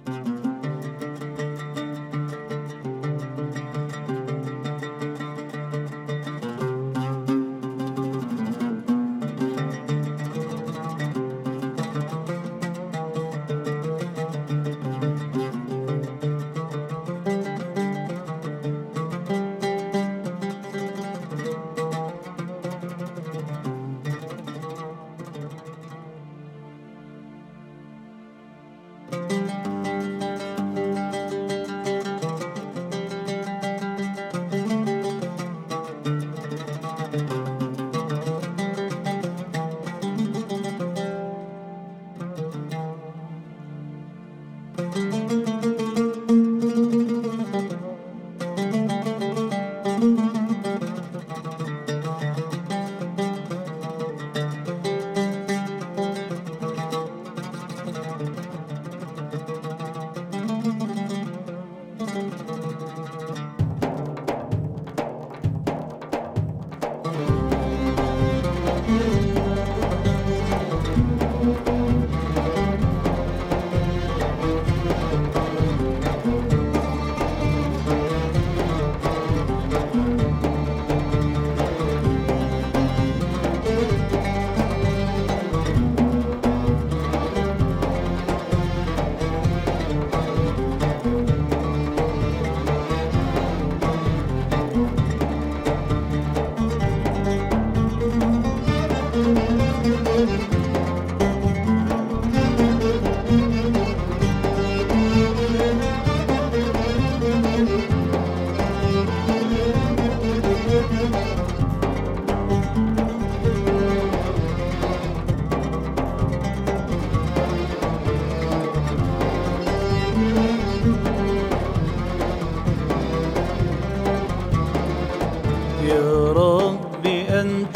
يا رب أنت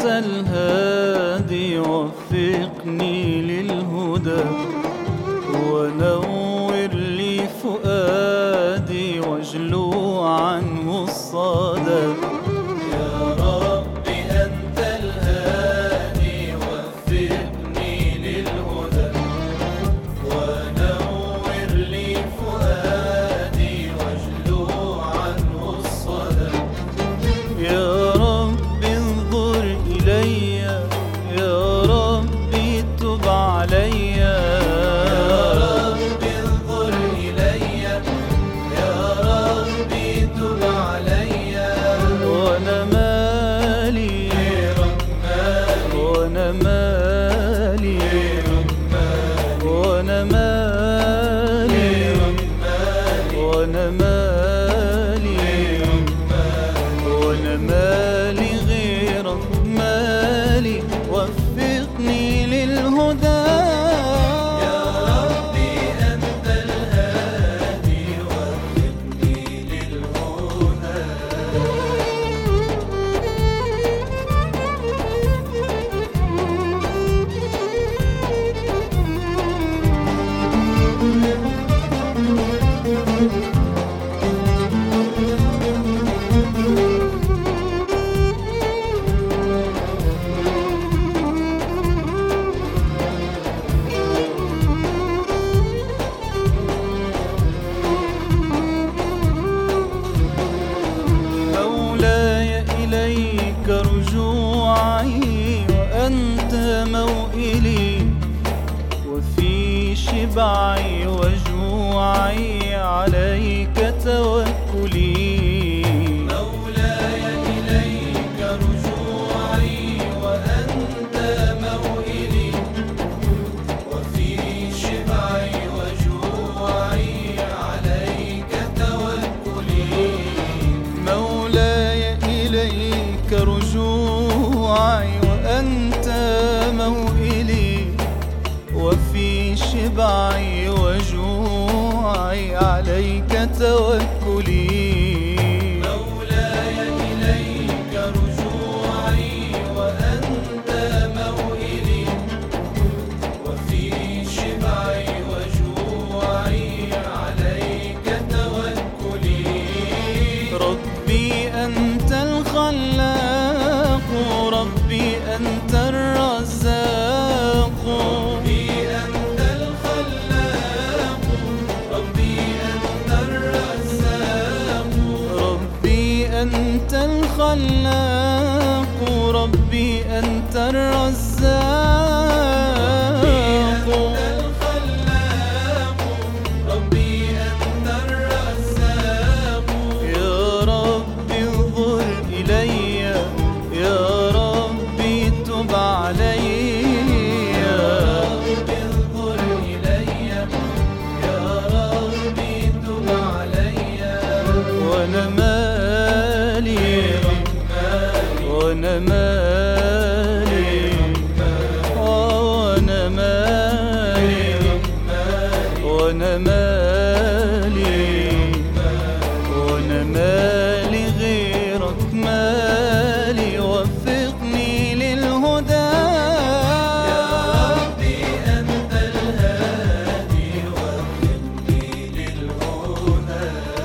الهادي، وفقني للهدى ونور لي فؤادي واجلو عنه الصدى. يا رب أنت الهادي، وفقني للهدى ونور لي فؤادي واجلو عنه الصدى. يا رب انظر إلي، يا رب تب علي، يا رب انظر إلي، يا رب تب علي. وأنا مالي غيرك مالي، وأنا مالي غيرك مالي، وأنا مالي غيرك مالي، وأنا مالي غيرك مالي، وأنا مالي غيرك مالي. وفقني للهدى. يا ربي أنت الهادي، وفقني للهدى. مولاي إليك رجوعي، وأنت موئلي، وفي شبعي وجوعي عليك توكلي. مولاي إليك رجوعي، وأنت موئلي، وفي شبعي وجوعي عليك توكلي. مولاي إليك رجوعي، وأنت موئلي، وفي شبعي وجوعي عليك توكلي. مولاي إليك رجوعي، وأنت موئلي، وفي شبعي وجوعي عليك توكلي. ربي أنت الخلاق، ربي أنت الرزاق، ربي أنت الخلاق، ربي أنت الخلاق، ربي أنت الرزاق. يا ربي انظر إلي، يا ربي تب علي. وانا مالي وانا مالي وانا مالي وانا مالي وانا مالي غيرك مالي، وفقني للهدى. يا ربي أنت الهادي وفقني للهدى.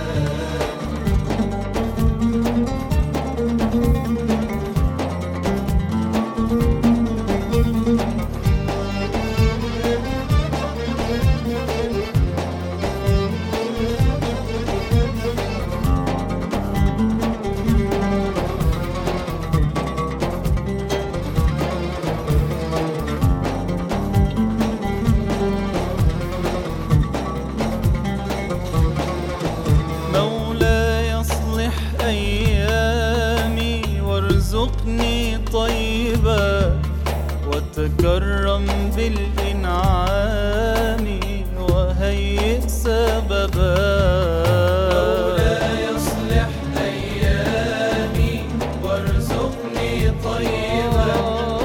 مولاي اصلح أيامي وارزقني طيبا، وتكرم بالإنعام وهيئ سببا. مولاي اصلح أيامي وارزقني طيبا،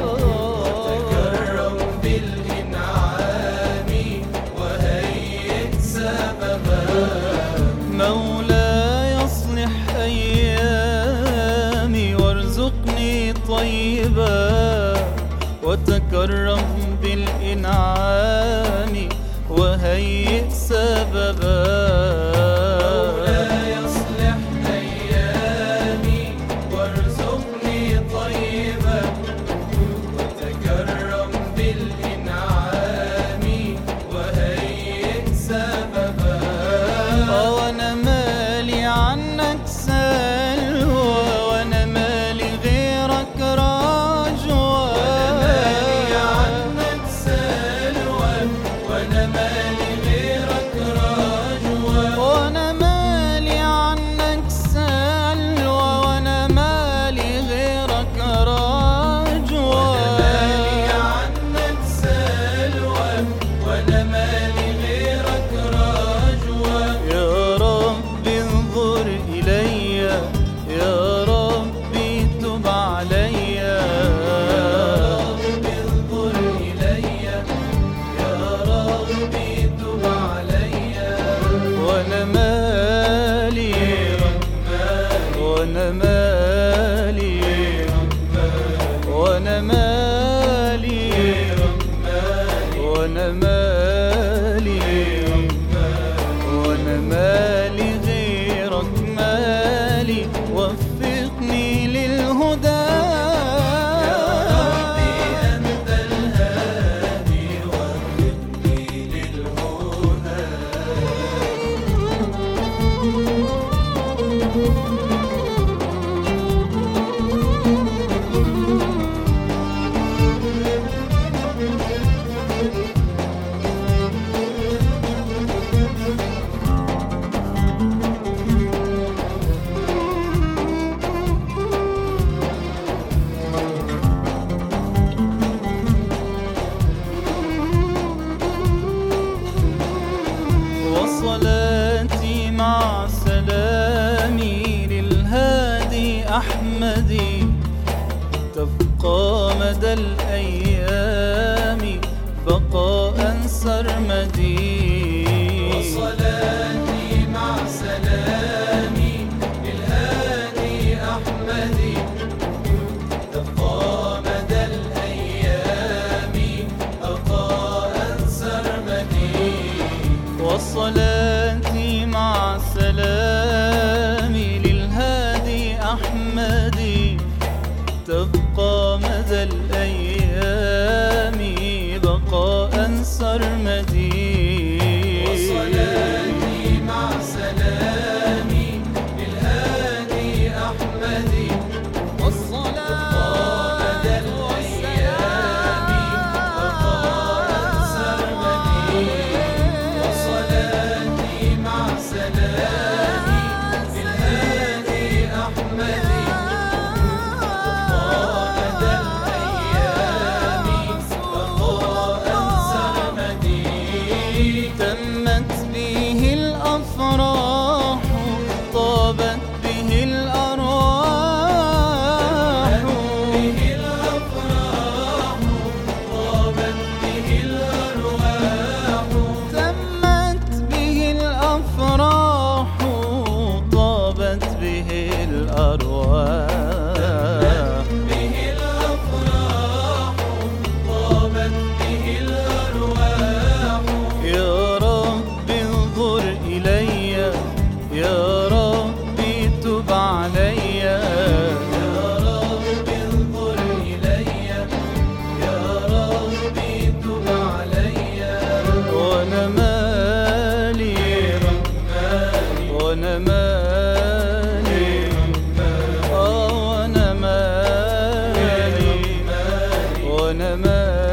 وتكرم بالإنعام وهيئ سببا. مولاي اصلح أيامي وارزقني طيبا، وتكرم بالإنعام وهيئ سببا. مولاي اصلح أيامي وارزقني طيبا، وتكرم بالإنعام وهيئ سببا. وانا مالي عنك سلوى، وانا مالي غيرك راجوى. عنك سلوى وانا مالي غيرك راجوى. وانا مالي عنك سلوى، وانا مالي غيرك راجوى. عنك سلوى وانا مالي غيرك راجوى. يا ربي انظر إلي، يا ربي تب علي. انظر إلي يا ربي تب علي. وانا مالي وانا مالي وانا مالي وانا مالي وانا مالي غيرك مالي، وفقني للهدى. يا ربي أنت الهادي وفقني للهدى. وصلاتي مع سلامي للهادي أحمدي، تبقى مدى الأيام بقاء سرمدي. وصلاتي مع سلامي للهادي أحمدي، تبقى مدى الأيام بقاء سرمدي. وصلاتي مع سلامي للهادي أحمدي، تبقى مدى الأيام بقاء سرمدي. وصلاتي مع سلامي للهادي أحمدي، تمت به الأفراح طابت به الأرواح به الأفراح طابت به الأرواح تمت به الأفراح طابت به الأرواح به الأفراح طابت به الأرواح يا رب انظر إلي يا ربي تب علي يا رب انظر إلي يا ربي تب علي وأنا مالي وأنا مالي وأنا مالي وأنا مالي